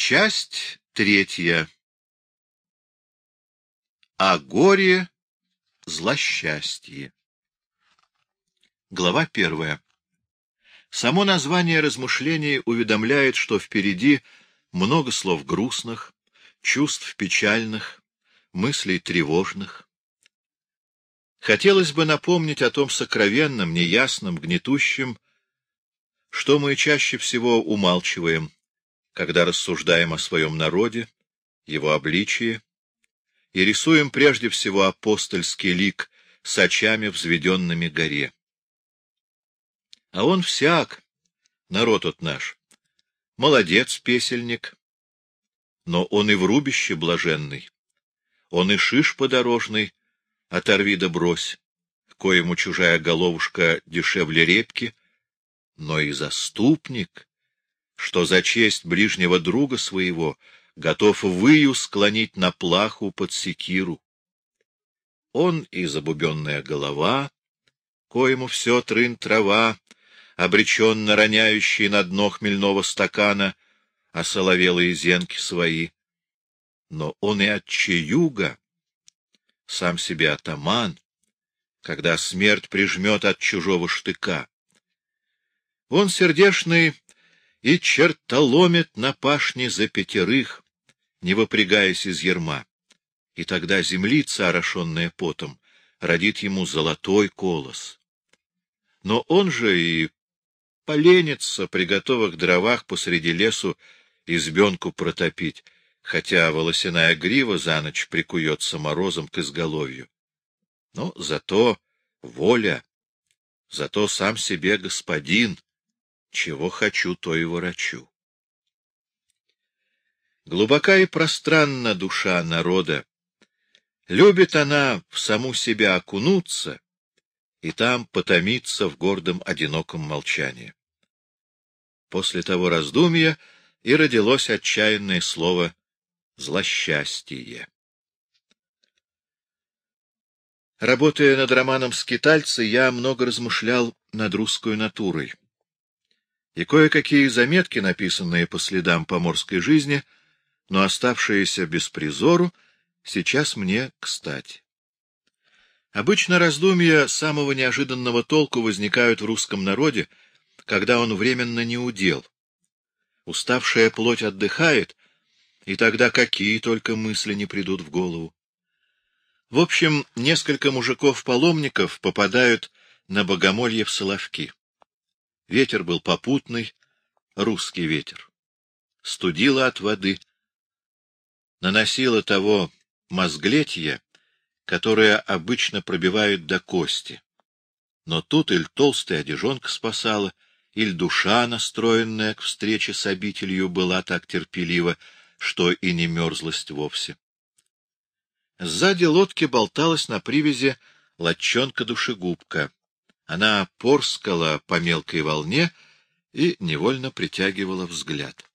Часть третья. О горе, злосчастье. Глава первая. Само название размышлений уведомляет, что впереди много слов грустных, чувств печальных, мыслей тревожных. Хотелось бы напомнить о том сокровенном, неясном, гнетущем, что мы чаще всего умалчиваем, когда рассуждаем о своем народе, его обличии, и рисуем прежде всего апостольский лик с очами, взведенными горе. А он всяк, народ от наш, молодец песельник, но он и в рубище блаженный, он и шиш подорожный, оторви да брось, коему чужая головушка дешевле репки, но и заступник, что за честь ближнего друга своего готов выю склонить на плаху под секиру. Он и забубенная голова, коему все трын-трава, обреченно роняющий на дно хмельного стакана осоловелые зенки свои. Но он и отчаюга, сам себе атаман, когда смерть прижмет от чужого штыка. Он сердешный и чертоломит на пашне за пятерых, не выпрягаясь из ярма, и тогда землица, орошенная потом, родит ему золотой колос. Но он же и поленится при готовых дровах посреди лесу избенку протопить, хотя волосяная грива за ночь прикуется морозом к изголовью. Но зато воля, зато сам себе господин, чего хочу, то и ворочу. Глубока и пространна душа народа. Любит она в саму себя окунуться и там потомиться в гордом одиноком молчании. После того раздумья и родилось отчаянное слово «злосчастье». Работая над романом «Скитальцы», я много размышлял над русской натурой. И кое-какие заметки, написанные по следам поморской жизни, но оставшиеся без призору, сейчас мне кстати. Обычно раздумья самого неожиданного толку возникают в русском народе, когда он временно не удел. Уставшая плоть отдыхает, и тогда какие только мысли не придут в голову. В общем, несколько мужиков-паломников попадают на богомолье в Соловки. Ветер был попутный, русский ветер. Студило от воды. Наносило того мозглетье, которое обычно пробивает до кости. Но тут иль толстая одежонка спасала, иль душа, настроенная к встрече с обителью, была так терпелива, что и не мерзлость вовсе. Сзади лодки болталась на привязи лодчонка-душегубка. Она порскала по мелкой волне и невольно притягивала взгляд.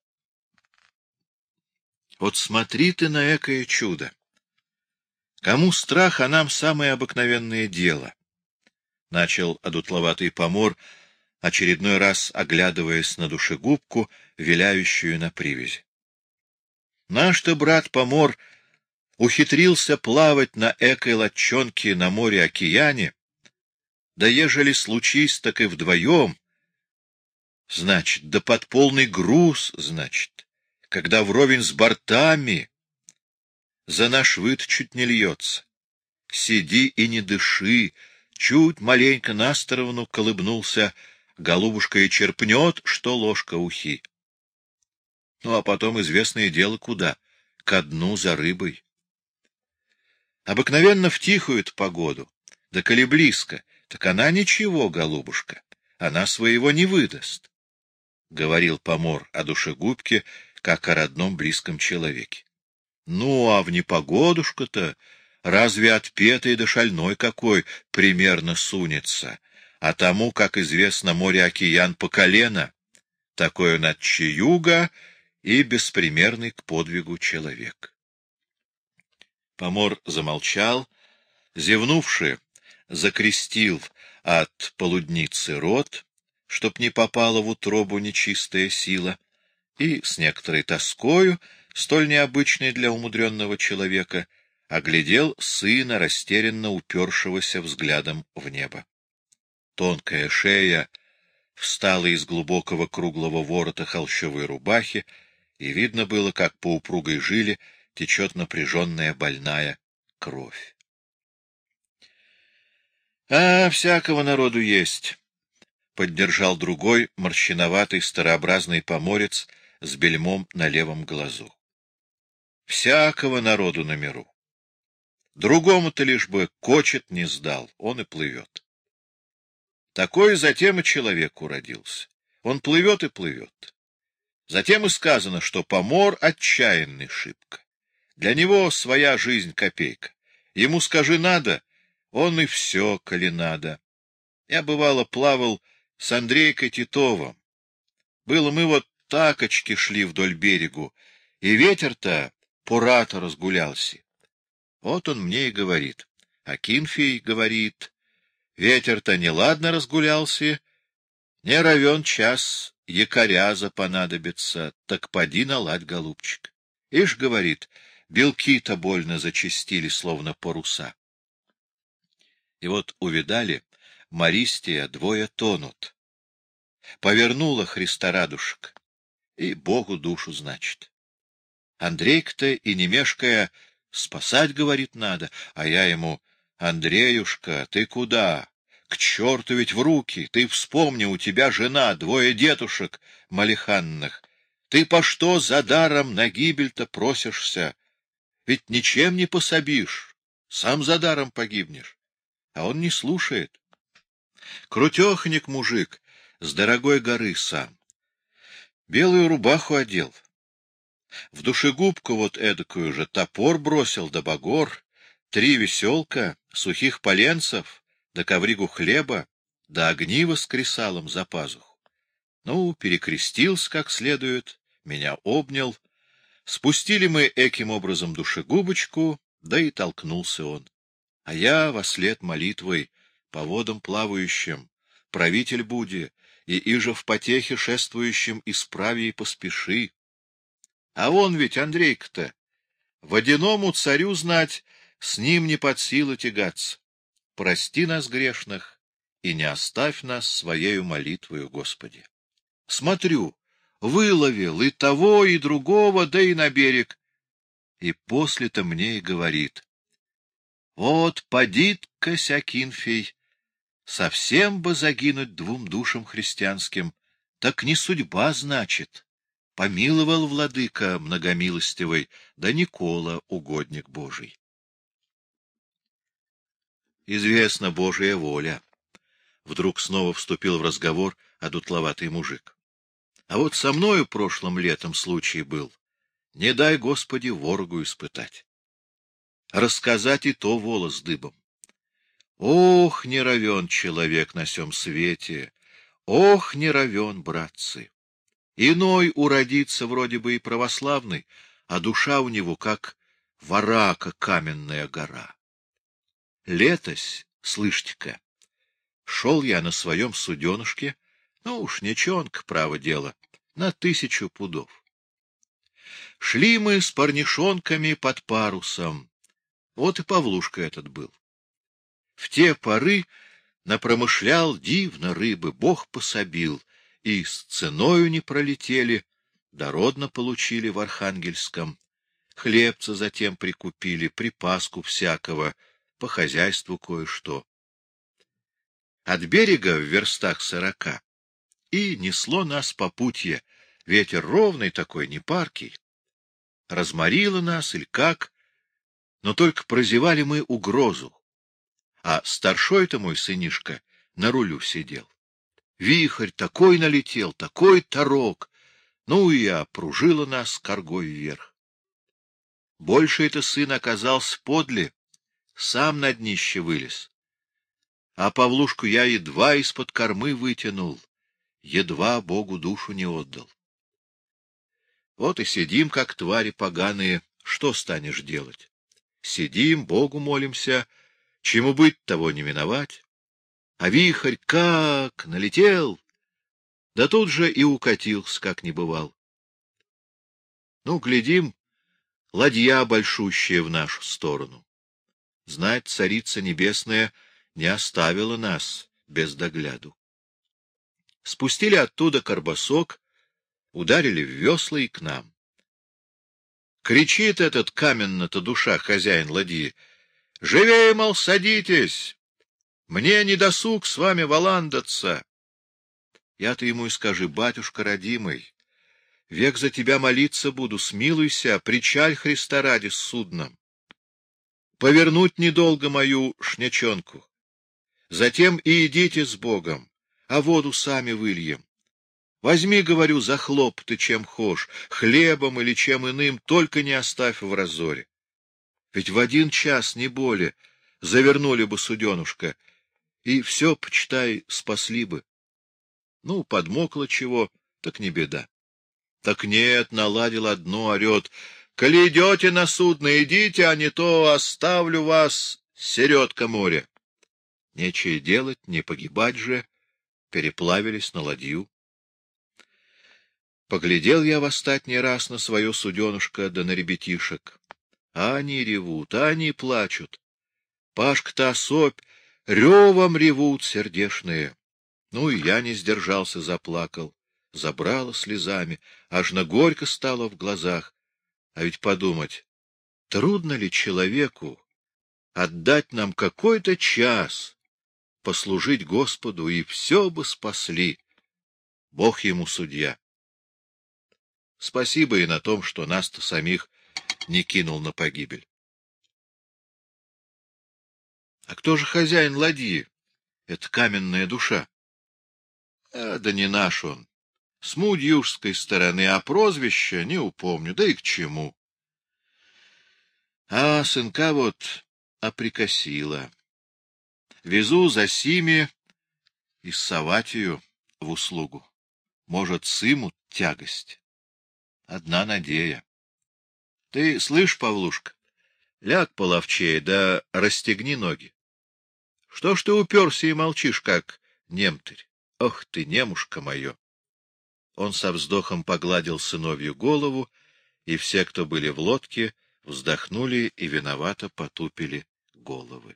Вот смотри ты на экое чудо! Кому страх, а нам самое обыкновенное дело. Начал одутловатый помор, очередной раз оглядываясь на душегубку, виляющую на привязи. Наш-то брат помор ухитрился плавать на экой лодчонке на море-океане, да ежели случись, так и вдвоем, значит, да под полный груз, значит, когда вровень с бортами, за наш вид чуть не льется. Сиди и не дыши, чуть маленько на сторону колыбнулся, голубушка и черпнет, что ложка ухи. Ну, а потом известное дело куда? Ко дну за рыбой. Обыкновенно в тихую-то погоду, да коли близко, так она ничего, голубушка, она своего не выдаст, — говорил помор о душегубке, как о родном близком человеке. Ну, а в непогодушку-то разве отпетый да шальной какой примерно сунется, а тому, как известно, море-океан по колено, такой он отчаюга и беспримерный к подвигу человек. Помор замолчал, зевнувши, закрестил от полудницы рот, чтоб не попала в утробу нечистая сила, и с некоторой тоскою, столь необычной для умудренного человека, оглядел сына, растерянно упершегося взглядом в небо. Тонкая шея встала из глубокого круглого ворота холщовой рубахи, и видно было, как по упругой жиле течет напряженная больная кровь. — А, всякого народу есть, — поддержал другой морщиноватый старообразный поморец с бельмом на левом глазу. — Всякого народу на миру. Другому-то лишь бы кочет не сдал, он и плывет. Такой затем и человек уродился. Он плывет и плывет. Затем и сказано, что помор отчаянный шибко. Для него своя жизнь копейка. Ему скажи надо, он и все, коли надо. Я, бывало, плавал с Андрейкой Титовым. Было мы вот такочки шли вдоль берегу, и ветер-то пора-то разгулялся. Вот он мне и говорит. Акинфий говорит, ветер-то неладно разгулялся, не равен час якоря запонадобится, так поди наладь, голубчик. Ишь, говорит, белки-то больно зачастили, словно паруса. И вот увидали, Мористия двое тонут. Повернула Христорадушек, и Богу душу, значит. Андрейка-то и не мешкая спасать, говорит, надо, а я ему: Андреюшка, ты куда? К черту ведь в руки! Ты вспомни, у тебя жена, двое детушек малиханных. Ты по что за даром на гибель-то просишься? Ведь ничем не пособишь, сам за даром погибнешь. А он не слушает. Крутехник мужик, с дорогой горы сам. Белую рубаху одел. В душегубку вот эдакую же топор бросил да багор, 3 веселка, сухих поленцев, да ковригу хлеба, да огниво с кресалом за пазуху. Ну, перекрестился как следует, меня обнял. Спустили мы эким образом душегубочку, да и толкнулся он. А я вослед молитвой по водам плавающим, правитель буди, и иже в потехе шествующим исправи и поспеши. А он ведь, Андрейка-то, водяному царю знать, с ним не под силу тягаться. Прости нас, грешных, и не оставь нас своею молитвою, Господи. Смотрю, выловил и того, и другого, да и на берег. И после-то мне и говорит: вот поди-ка, Акинфий, совсем бы загинуть 2 душам христианским, так не судьба, значит. Помиловал владыка многомилостивый, да Никола, угодник Божий. Известна Божия воля. Вдруг снова вступил в разговор одутловатый мужик. А вот со мною прошлым летом случай был. Не дай, Господи, ворогу испытать. Рассказать и то волос дыбом. Ох, не равен человек на сем свете! Ох, не равен, братцы! Иной уродится вроде бы и православный, а душа у него как варака каменная гора. Летось, слышите-ка, шел я на своем суденышке, ну уж ничонка, право дело, на 1000 пудов. Шли мы с парнишонками под парусом, вот и Павлушка этот был. В те поры напромышлял дивно рыбы, Бог пособил, и с ценою не пролетели, дородно получили в Архангельском, хлебца затем прикупили, припаску всякого, по хозяйству кое-что. От берега в верстах 40 и несло нас попутье, ветер ровный такой, не паркий. Разморило нас, или как, но только прозевали мы угрозу, а старшой-то мой сынишка на рулю сидел. Вихрь такой налетел, такой тарок, ну и опружило нас коргой вверх. Больше это сын оказался подле, сам на днище вылез. А Павлушку я едва из-под кормы вытянул, едва Богу душу не отдал. Вот и сидим, как твари поганые, что станешь делать? Сидим, Богу молимся, чему быть, того не миновать. А вихрь как налетел, да тут же и укатился, как не бывал. Ну, глядим, ладья большущая в нашу сторону. Знать, Царица Небесная не оставила нас без догляду. Спустили оттуда карбасок, ударили в весла и к нам. Кричит этот каменно-то душа, хозяин ладьи: «Живее, мол, садитесь! Мне не досуг с вами валандаться!» Я-то ему и скажи: «Батюшка родимый, век за тебя молиться буду, смилуйся, причаль Христа ради с судном. Повернуть недолго мою шнячонку. Затем и идите с Богом, а воду сами выльем. Возьми, говорю, за хлоп ты чем хошь, хлебом или чем иным, только не оставь в разоре. Ведь в 1 час, не более, завернули бы суденушка, и все, почитай, спасли бы. Ну, подмокло чего, так не беда. Так нет, наладил одно, орет: «Коли идете на судно, идите, а не то оставлю вас середка моря». Нечего делать, не погибать же, переплавились на ладью. Поглядел я в остатний раз на свое суденушка да на ребятишек. А они ревут, а они плачут. Пашка-то особь, ревом ревут сердешные. Ну, и я не сдержался, заплакал. Забрало слезами, аж на горько стало в глазах. А ведь подумать, трудно ли человеку отдать нам какой-то час, послужить Господу, и все бы спасли. Бог ему судья. Спасибо и на том, что нас-то самих не кинул на погибель. А кто же хозяин ладьи? Это каменная душа. Да не наш он. С мудьюжской стороны, а прозвище не упомню, да и к чему. А сынка вот оприкосила. Везу за сими и Саватию в услугу. Может, сымут тягость. Одна надея. Ты слышь, Павлушка, ляг половчее, да расстегни ноги. Что ж ты уперся и молчишь, как немтырь? Ох ты, немушка мое! Он со вздохом погладил сыновью голову, и все, кто были в лодке, вздохнули и виновато потупили головы.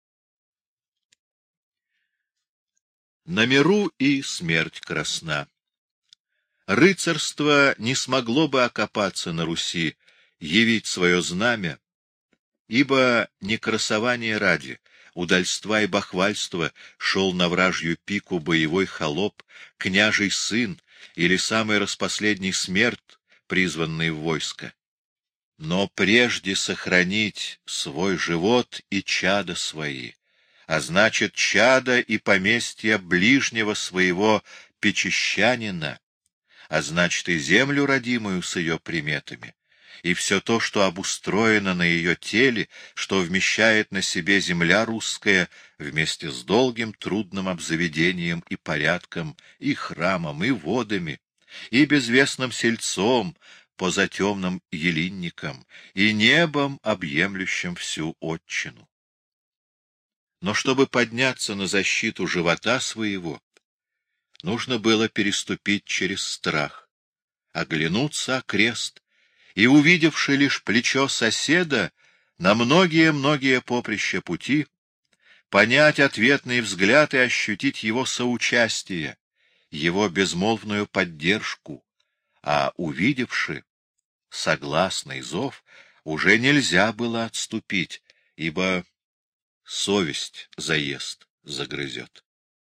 На миру и смерть красна. Рыцарство не смогло бы окопаться на Руси, явить свое знамя, ибо не красование ради, удальства и бахвальства шел на вражью пику боевой холоп, княжий сын или самый распоследний смерть, призванный в войско. Но прежде сохранить свой живот и чада свои, а значит, чада и поместья ближнего своего печещанина, а значит, и землю родимую с ее приметами, и все то, что обустроено на ее теле, что вмещает на себе земля русская, вместе с долгим трудным обзаведением и порядком, и храмом, и водами, и безвестным сельцом, по затемным елинникам, и небом, объемлющим всю отчину. Но чтобы подняться на защиту живота своего, нужно было переступить через страх, оглянуться окрест, и, увидевши лишь плечо соседа на многие-многие поприща пути, понять ответный взгляд и ощутить его соучастие, его безмолвную поддержку, а увидевши согласный зов, уже нельзя было отступить, ибо совесть заест, загрызет.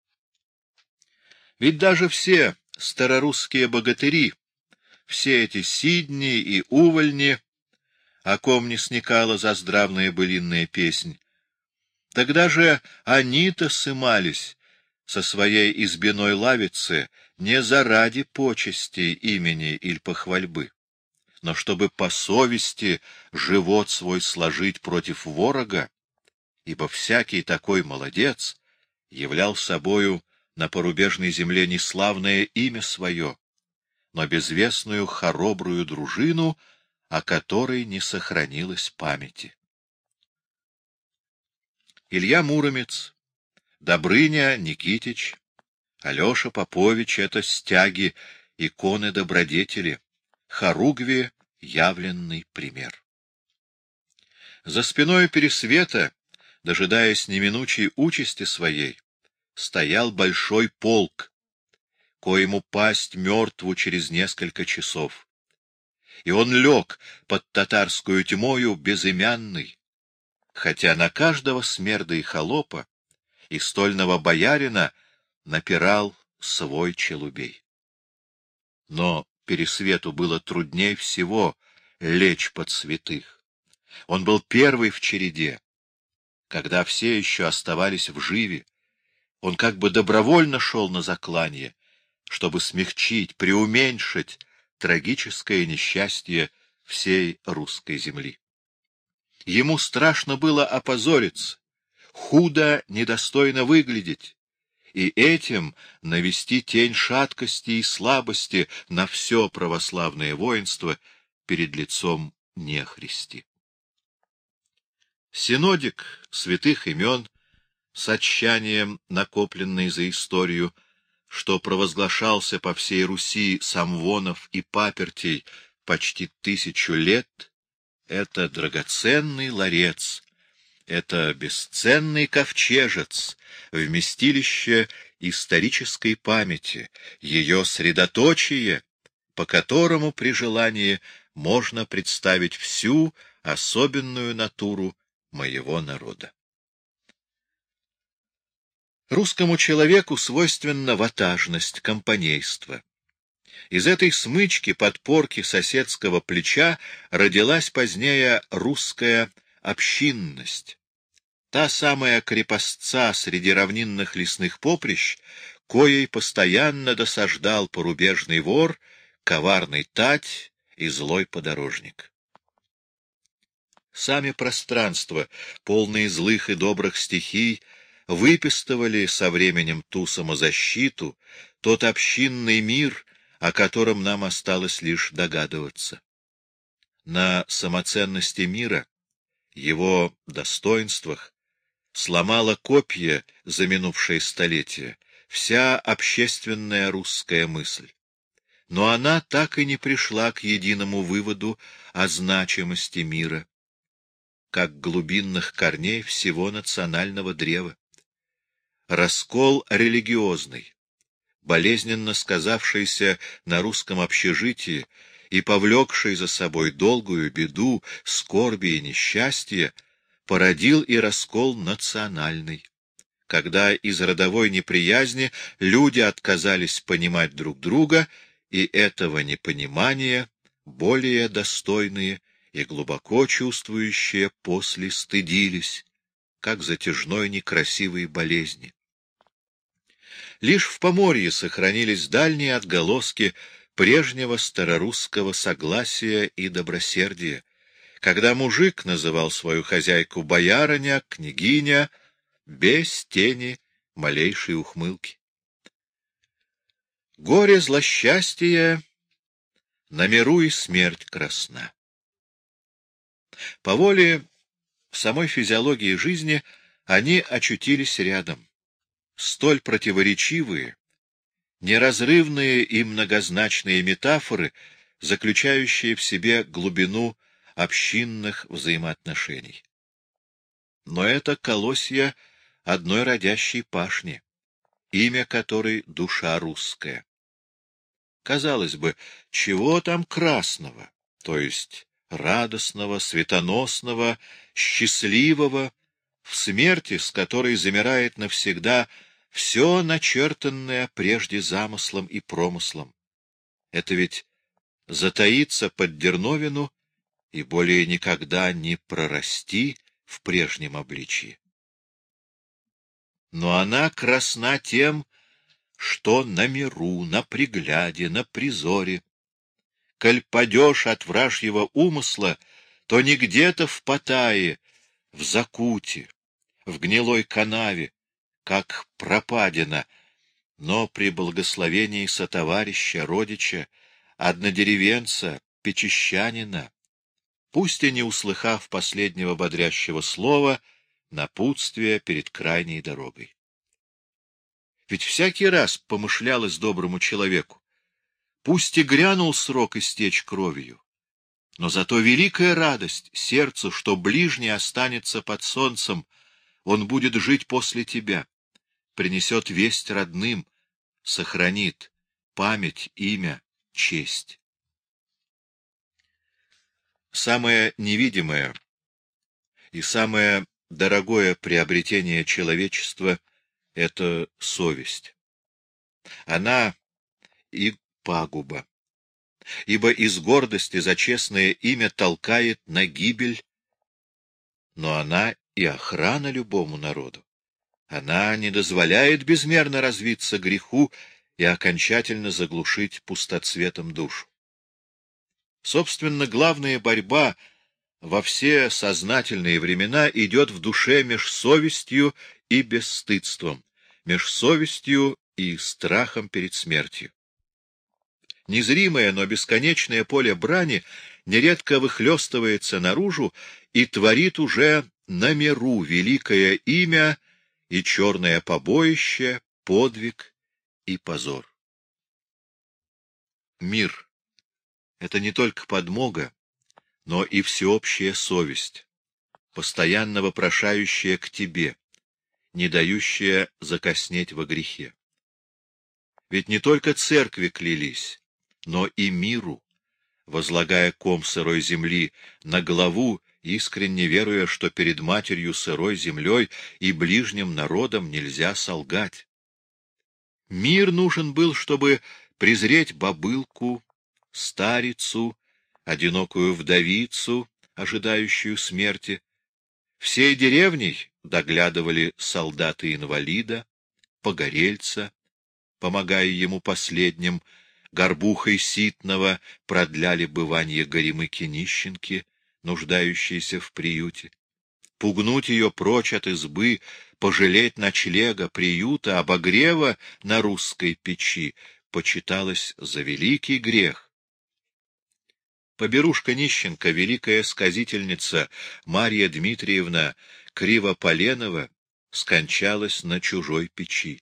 Ведь даже все старорусские богатыри, все эти Сидни и Увольни, о ком не сникала заздравная былинная песнь, тогда же они-то сымались со своей избиной лавицы не заради почести, имени или похвальбы, но чтобы по совести живот свой сложить против ворога, ибо всякий такой молодец являл собою на порубежной земле не славное имя свое, но безвестную хоробрую дружину, о которой не сохранилось памяти. Илья Муромец, Добрыня Никитич, Алеша Попович — это стяги, иконы добродетели, хоругви явленный пример. За спиной Пересвета, дожидаясь неминучей участи своей, стоял большой полк, коему пасть мертву через несколько часов. И он лег под татарскую тьмою безымянный, хотя на каждого смерда и холопа и стольного боярина напирал свой челубей. Но Пересвету было трудней всего лечь под святых. Он был первый в череде, когда все еще оставались в живе. Он как бы добровольно шел на закланье, чтобы смягчить, преуменьшить трагическое несчастье всей русской земли. Ему страшно было опозориться, худо, недостойно выглядеть, и этим навести тень шаткости и слабости на все православное воинство перед лицом нехристи. Синодик святых имен, с отчаянием накопленный за историю, что провозглашался по всей Руси самвонов и папертей почти 1000 лет, это драгоценный ларец, это бесценный ковчежец, вместилище исторической памяти, ее средоточие, по которому при желании можно представить всю особенную натуру моего народа. Русскому человеку свойственна ватажность, компанейство. Из этой смычки, подпорки соседского плеча родилась позднее русская общинность. Та самая крепостца среди равнинных лесных поприщ, коей постоянно досаждал порубежный вор, коварный тать и злой подорожник. Сами пространства, полные злых и добрых стихий, выпистывали со временем ту самозащиту, тот общинный мир, о котором нам осталось лишь догадываться. На самоценности мира, его достоинствах, сломала копья за минувшие столетия вся общественная русская мысль. Но она так и не пришла к единому выводу о значимости мира, как глубинных корней всего национального древа. Раскол религиозный, болезненно сказавшийся на русском общежитии и повлекший за собой долгую беду, скорби и несчастье, породил и раскол национальный, когда из родовой неприязни люди отказались понимать друг друга, и этого непонимания более достойные и глубоко чувствующие после стыдились, как затяжной некрасивой болезни. Лишь в Поморье сохранились дальние отголоски прежнего старорусского согласия и добросердия, когда мужик называл свою хозяйку боярыня, княгиня, без тени малейшей ухмылки. Горе злосчастье, на миру и смерть красна. По воле самой физиологии жизни они очутились рядом. Столь противоречивые, неразрывные и многозначные метафоры, заключающие в себе глубину общинных взаимоотношений. Но это колосья одной родящей пашни, имя которой — душа русская. Казалось бы, чего там красного, то есть радостного, светоносного, счастливого, в смерти, с которой замирает навсегда все начертанное прежде замыслом и промыслом. Это ведь затаиться под дерновину и более никогда не прорасти в прежнем обличии. Но она красна тем, что на миру, на пригляде, на призоре. Коль падешь от вражьего умысла, то не где-то в Паттайе, в закуте, в гнилой канаве, как пропадина, но при благословении сотоварища, родича, однодеревенца, печещанина, пусть и не услыхав последнего бодрящего слова, напутствия перед крайней дорогой. Ведь всякий раз помышлялось доброму человеку, пусть и грянул срок истечь кровью, Но зато великая радость сердцу, что ближний останется под солнцем, он будет жить после тебя, принесет весть родным, сохранит память, имя, честь. Самое невидимое и самое дорогое приобретение человечества — это совесть. Она и пагуба, ибо из гордости за честное имя толкает на гибель, но она и охрана любому народу. Она не дозволяет безмерно развиться греху и окончательно заглушить пустоцветом душу. Собственно, главная борьба во все сознательные времена идет в душе меж совестью и бесстыдством, меж совестью и страхом перед смертью. Незримое, но бесконечное поле брани нередко выхлёстывается наружу и творит уже на миру великое имя и черное побоище, подвиг и позор. Мир — это не только подмога, но и всеобщая совесть, постоянно вопрошающая к тебе, не дающая закоснеть во грехе. Ведь не только церкви клялись, но и миру, возлагая ком сырой земли на главу, искренне веруя, что перед матерью сырой землей и ближним народом нельзя солгать. Мир нужен был, чтобы презреть бабылку, старицу, одинокую вдовицу, ожидающую смерти. Всей деревней доглядывали солдата-инвалида, погорельца, помогая ему последним, горбухой ситного продляли быванье горемыки-нищенки, нуждающейся в приюте. Пугнуть ее прочь от избы, пожалеть ночлега, приюта, обогрева на русской печи почиталось за великий грех. Поберушка-нищенка, великая сказительница Марья Дмитриевна Кривополенова, скончалась на чужой печи.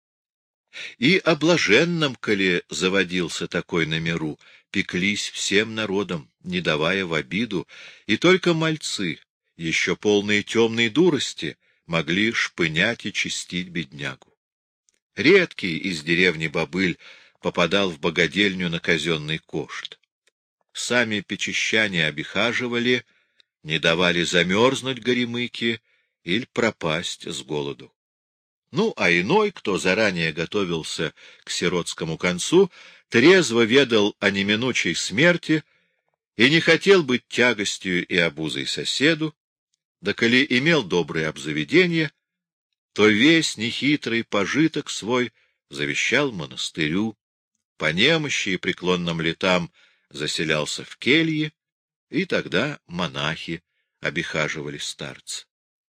И о блаженном, коли заводился такой на миру, пеклись всем народом, не давая в обиду, и только мальцы, еще полные темной дурости, могли шпынять и чистить беднягу. Редкий из деревни бобыль попадал в богадельню на казенный кошт. Сами печищане обихаживали, не давали замерзнуть горемыки или пропасть с голоду. Ну, а иной, кто заранее готовился к сиротскому концу, трезво ведал о неминучей смерти и не хотел быть тягостью и обузой соседу, да коли имел доброе обзаведение, то весь нехитрый пожиток свой завещал монастырю, по немощи и преклонным летам заселялся в кельи, и тогда монахи обихаживали старца.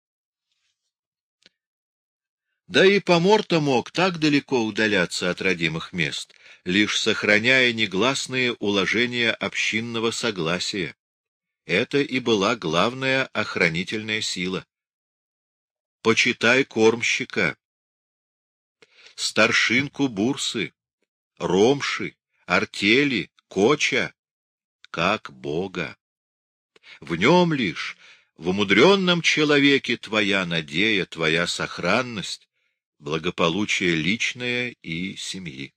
Да и помор-то мог так далеко удаляться от родимых мест, лишь сохраняя негласные уложения общинного согласия. Это и была главная охранительная сила. Почитай кормщика, старшинку бурсы, ромши, артели, коча, как Бога. В нем лишь, в умудренном человеке твоя надея, твоя сохранность, благополучие личное и семьи.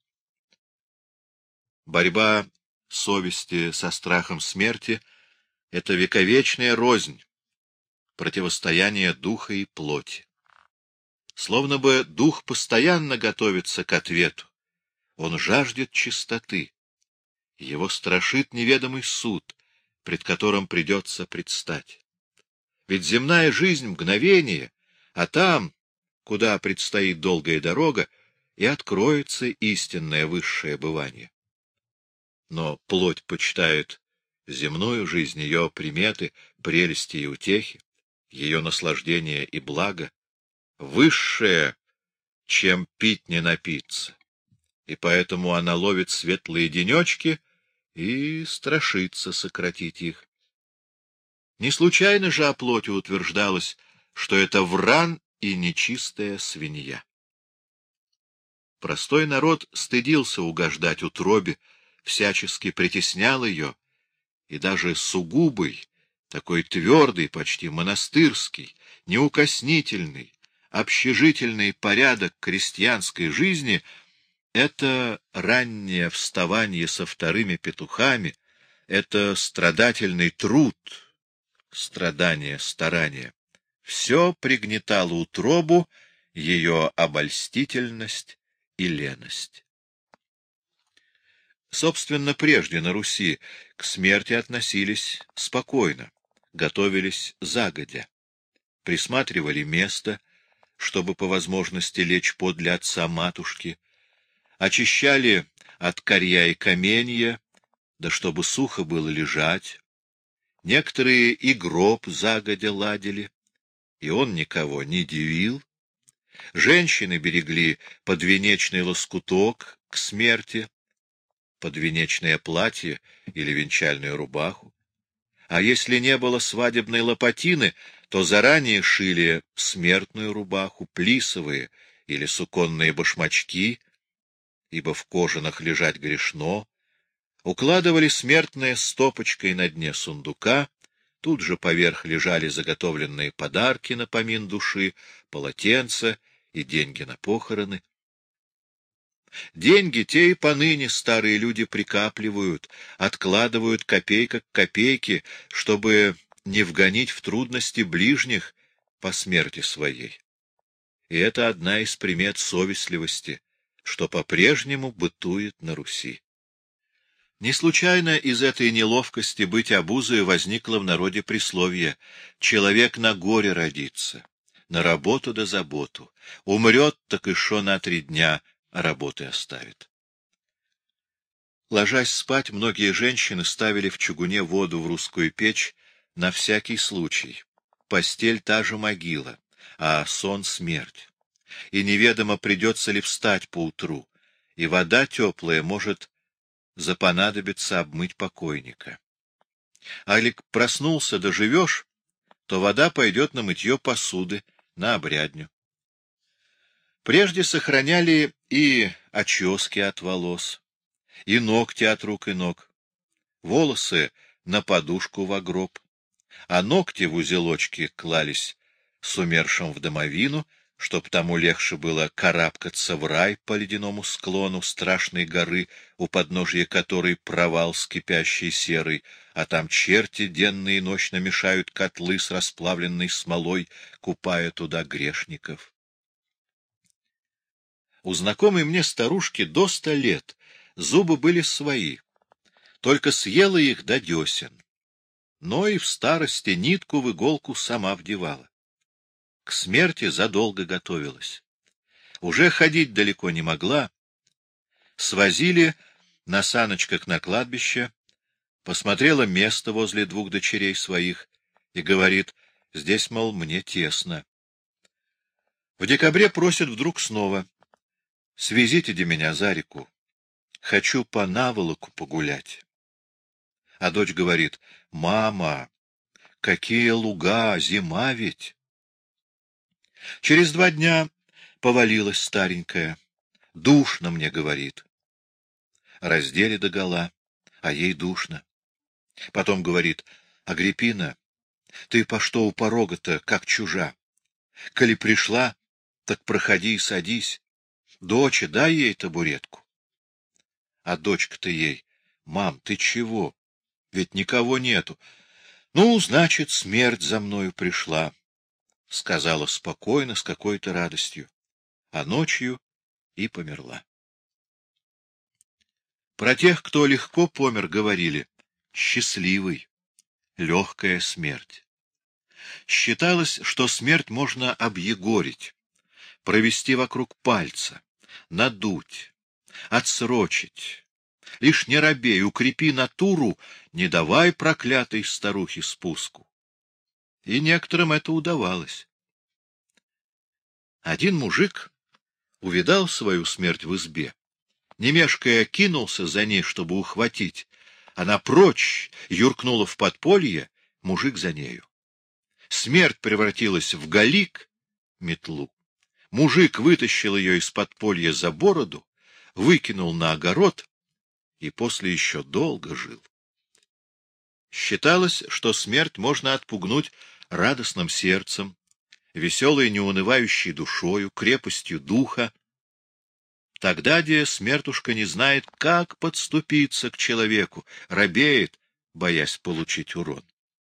Борьба совести со страхом смерти — это вековечная рознь, противостояние духа и плоти. Словно бы дух постоянно готовится к ответу, он жаждет чистоты, его страшит неведомый суд, пред которым придется предстать. Ведь земная жизнь — мгновение, а там, куда предстоит долгая дорога, и откроется истинное высшее бывание. Но плоть почитает земную жизнь, ее приметы, прелести и утехи, ее наслаждение и благо, высшее, чем пить не напиться, и поэтому она ловит светлые денечки и страшится сократить их. Не случайно же о плоти утверждалось, что это вран и нечистая свинья. Простой народ стыдился угождать утробе, всячески притеснял ее, и даже сугубый, такой твердый, почти монастырский, неукоснительный, общежительный порядок крестьянской жизни — это раннее вставание со вторыми петухами, это страдательный труд, страдание, старание. Все пригнетало утробу, ее обольстительность и леность. Собственно, прежде на Руси к смерти относились спокойно, готовились загодя, присматривали место, чтобы по возможности лечь подле отца-матушки, очищали от корья и каменья, да чтобы сухо было лежать. Некоторые и гроб загодя ладили, и он никого не дивил. Женщины берегли подвенечный лоскуток к смерти, подвенечное платье или венчальную рубаху. А если не было свадебной лопатины, то заранее шили смертную рубаху, плисовые или суконные башмачки, ибо в кожаных лежать грешно, укладывали смертное стопочкой на дне сундука, тут же поверх лежали заготовленные подарки на помин души, полотенца и деньги на похороны. Деньги те и поныне старые люди прикапливают, откладывают копейка к копейке, чтобы не вгонить в трудности ближних по смерти своей. И это одна из примет совестливости, что по-прежнему бытует на Руси. Не случайно из этой неловкости быть обузой возникло в народе присловие: «Человек на горе родится, на работу да заботу, умрет так еще на 3 дня, а работы оставит». Ложась спать, многие женщины ставили в чугуне воду в русскую печь на всякий случай. Постель — та же могила, а сон — смерть. И неведомо, придется ли встать поутру, и вода теплая может запонадобится обмыть покойника. Алик проснулся, доживешь, то вода пойдет на мытье посуды, на обрядню. Прежде сохраняли и очески от волос, и ногти от рук и ног, волосы на подушку в гроб, а ногти в узелочки клались с умершим в домовину, чтоб тому легче было карабкаться в рай по ледяному склону страшной горы, у подножия которой провал с кипящей серой, а там черти денно и ночно мешают котлы с расплавленной смолой, купая туда грешников. У знакомой мне старушки до 100 лет зубы были свои, только съела их до десен, но и в старости нитку в иголку сама вдевала. К смерти задолго готовилась. Уже ходить далеко не могла. Свозили на саночках на кладбище, посмотрела место возле 2 дочерей своих и говорит: здесь, мол, мне тесно. В декабре просит вдруг снова: свезите меня за реку, хочу по наволоку погулять. А дочь говорит: мама, какие луга, зима ведь. Через 2 дня повалилась старенькая. Душно мне, говорит. Раздели догола, а ей душно. Потом говорит: Агриппина, ты по что у порога-то, как чужа? Коли пришла, так проходи и садись. Доча, дай ей табуретку. А дочка-то ей: мам, ты чего? Ведь никого нету. Ну, значит, смерть за мною пришла. — сказала спокойно, с какой-то радостью, а ночью и померла. Про тех, кто легко помер, говорили: счастливый, легкая смерть. Считалось, что смерть можно объегорить, провести вокруг пальца, надуть, отсрочить. Лишь не робей, укрепи натуру, не давай проклятой старухе спуску. И некоторым это удавалось. Один мужик увидал свою смерть в избе, не мешкая кинулся за ней, чтобы ухватить. Она прочь юркнула в подполье, мужик за нею. Смерть превратилась в галик, метлу. Мужик вытащил ее из подполья за бороду, выкинул на огород и после еще долго жил. Считалось, что смерть можно отпугнуть радостным сердцем, веселой неунывающей душою, крепостью духа. Тогда, где смертушка не знает, как подступиться к человеку, робеет, боясь получить урон.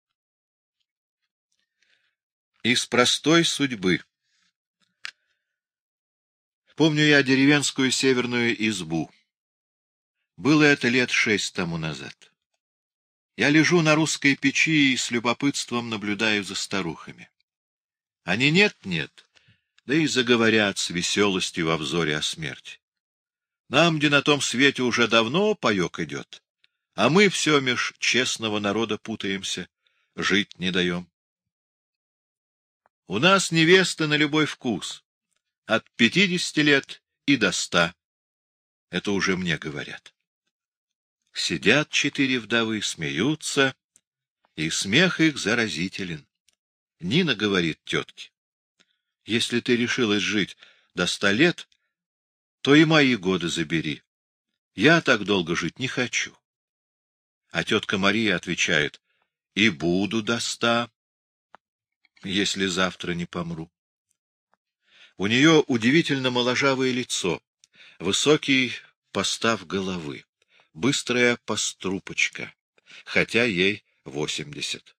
Из простой судьбы. Помню я деревенскую северную избу. Было это лет 6 тому назад. Я лежу на русской печи и с любопытством наблюдаю за старухами. Они нет-нет, да и заговорят с веселостью во взоре о смерти. Нам, где на том свете уже давно паек идет, а мы все меж честного народа путаемся, жить не даем. У нас невесты на любой вкус, от 50 лет и до 100. Это уже мне говорят. Сидят 4 вдовы, смеются, и смех их заразителен. Нина говорит тетке: если ты решилась жить до 100 лет, то и мои годы забери. Я так долго жить не хочу. А тетка Мария отвечает: и буду до 100, если завтра не помру. У нее удивительно моложавое лицо, высокий постав головы, быстрая пострупочка, хотя ей 80.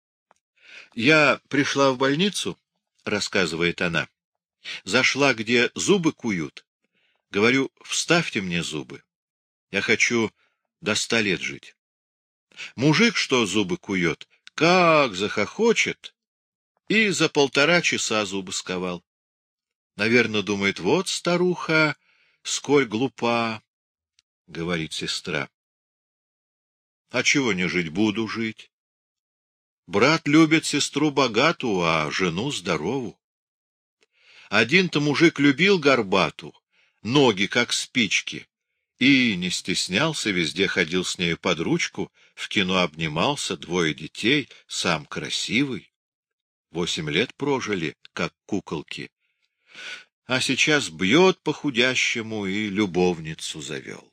Я пришла в больницу, рассказывает она, зашла, где зубы куют. Говорю: вставьте мне зубы. Я хочу до 100 лет жить. Мужик, что зубы кует, как захохочет, и за 1,5 часа зубы сковал. Наверное, думает: вот старуха, сколь глупа, говорит сестра. А чего не жить, буду жить. Брат любит сестру богатую, а жену здорову. Один-то мужик любил горбату, ноги как спички, и не стеснялся, везде ходил с нею под ручку, в кино обнимался, 2 детей, сам красивый. 8 лет прожили, как куколки. А сейчас бьет по худящему и любовницу завел.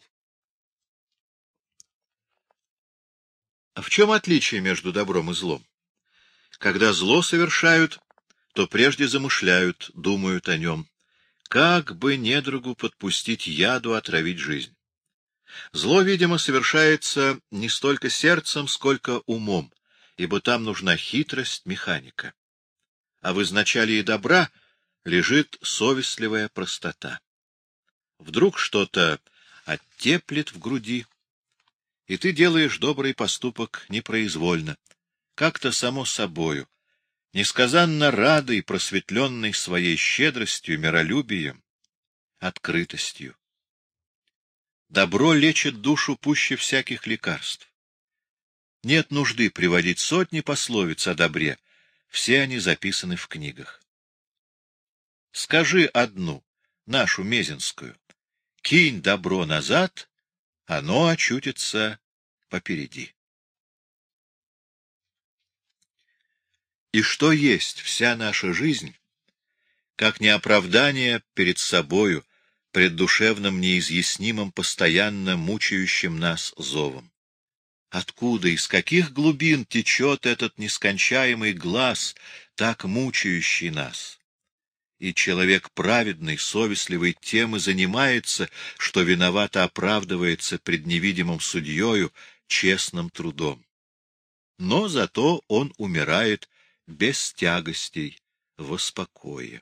А в чем отличие между добром и злом? Когда зло совершают, то прежде замышляют, думают о нем, как бы недругу подпустить яду, отравить жизнь. Зло, видимо, совершается не столько сердцем, сколько умом, ибо там нужна хитрость, механика. А в изначале и добра лежит совестливая простота. Вдруг что-то оттеплет в груди, и ты делаешь добрый поступок непроизвольно, как-то само собою, несказанно радый, просветленный своей щедростью, миролюбием, открытостью. Добро лечит душу пуще всяких лекарств. Нет нужды приводить сотни пословиц о добре, все они записаны в книгах. Скажи одну, нашу мезенскую: кинь добро назад, оно очутится попереди. И что есть вся наша жизнь, как не оправдание перед собою, пред душевным неизъяснимым, постоянно мучающим нас зовом? Откуда, из каких глубин течет этот нескончаемый глас, так мучающий нас? И человек праведный, совестливый тем и занимается, что виновато оправдывается пред невидимым судьею честным трудом. Но зато он умирает без тягостей, во спокое.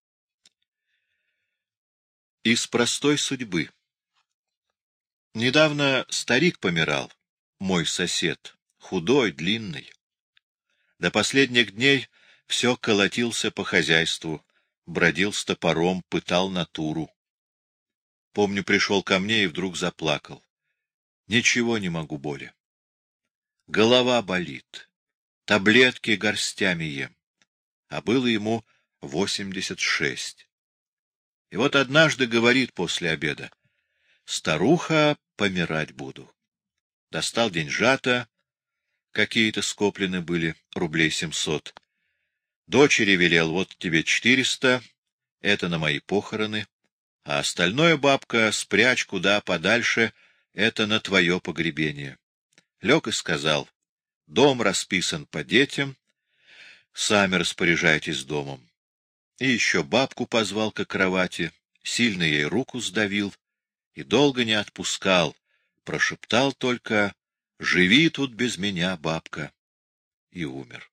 Из простой судьбы. Недавно старик помирал, мой сосед, худой, длинный. До последних дней все колотился по хозяйству, бродил с топором, пытал натуру. Помню, пришел ко мне и вдруг заплакал. Ничего не могу более. Голова болит, таблетки горстями ем, а было ему 86. И вот однажды говорит после обеда: старуха, помирать буду. Достал деньжата, какие-то скоплены были, рублей 700. Дочери велел: вот тебе 400, это на мои похороны, а остальное, бабка, спрячь куда подальше, это на твое погребение. Лег и сказал: Дом расписан по детям, сами распоряжайтесь домом. И еще бабку позвал к кровати, сильно ей руку сдавил и долго не отпускал, прошептал только: «Живи тут без меня, бабка», и умер.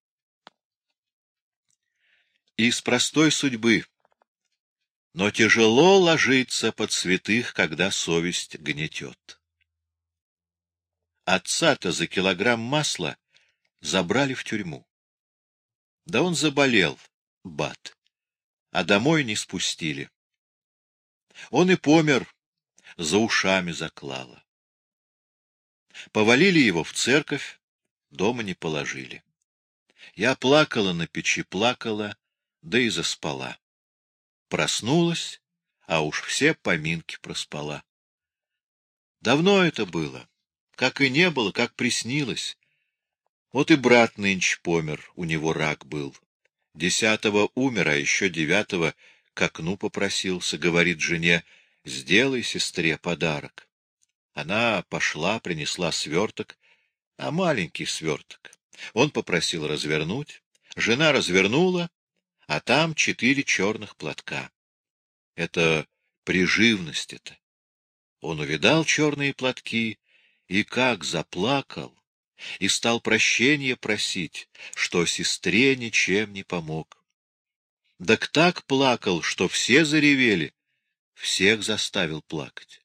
Из простой судьбы, но тяжело ложиться под святых, когда совесть гнетет. Отца-то за килограмм масла забрали в тюрьму. Да он заболел, бат, а домой не спустили. Он и помер, за ушами заклало. Повалили его в церковь, дома не положили. Я плакала на печи, плакала, да и заспала. Проснулась, а уж все поминки проспала. Давно это было, как и не было, как приснилось. Вот и брат нынче помер, у него рак был. 10-го умер, а еще 9-го к окну попросился, говорит жене: «Сделай сестре подарок». Она пошла, принесла сверток, а маленький сверток. Он попросил развернуть, жена развернула, а там 4 черных платка. Это приживность-то. Он увидал черные платки и как заплакал, и стал прощения просить, что сестре ничем не помог. Так так плакал, что все заревели, всех заставил плакать.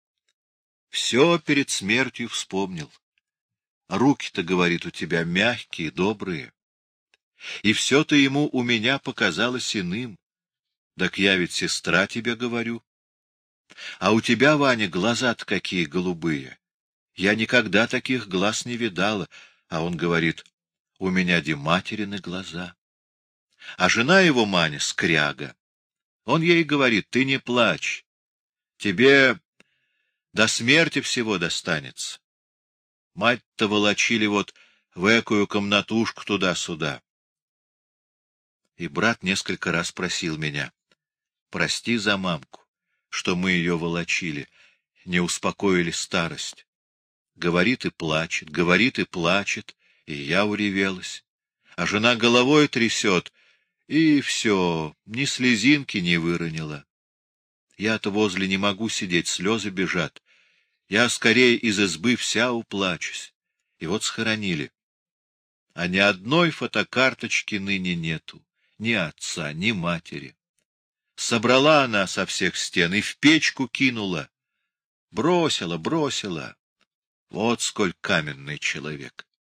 Все перед смертью вспомнил. Руки-то, говорит, у тебя мягкие, добрые. И все-то ему у меня показалось иным. Так я ведь сестра тебе говорю. А у тебя, Ваня, глаза-то какие голубые. Я никогда таких глаз не видала. А он говорит: у меня де материны глаза. А жена его, Маня, скряга. Он ей говорит: ты не плачь. Тебе до смерти всего достанется. Мать-то волочили вот в экую комнатушку туда-сюда. И брат несколько раз просил меня: прости за мамку, что мы ее волочили, не успокоили старость. Говорит и плачет, и я уревелась. А жена головой трясет, и все, ни слезинки не выронила. Я-то возле не могу сидеть, слезы бежат. Я скорее из избы вся уплачусь. И вот схоронили. А ни одной фотокарточки ныне нету, ни отца, ни матери. Собрала она со всех стен и в печку кинула. Бросила. Вот сколь каменный человек.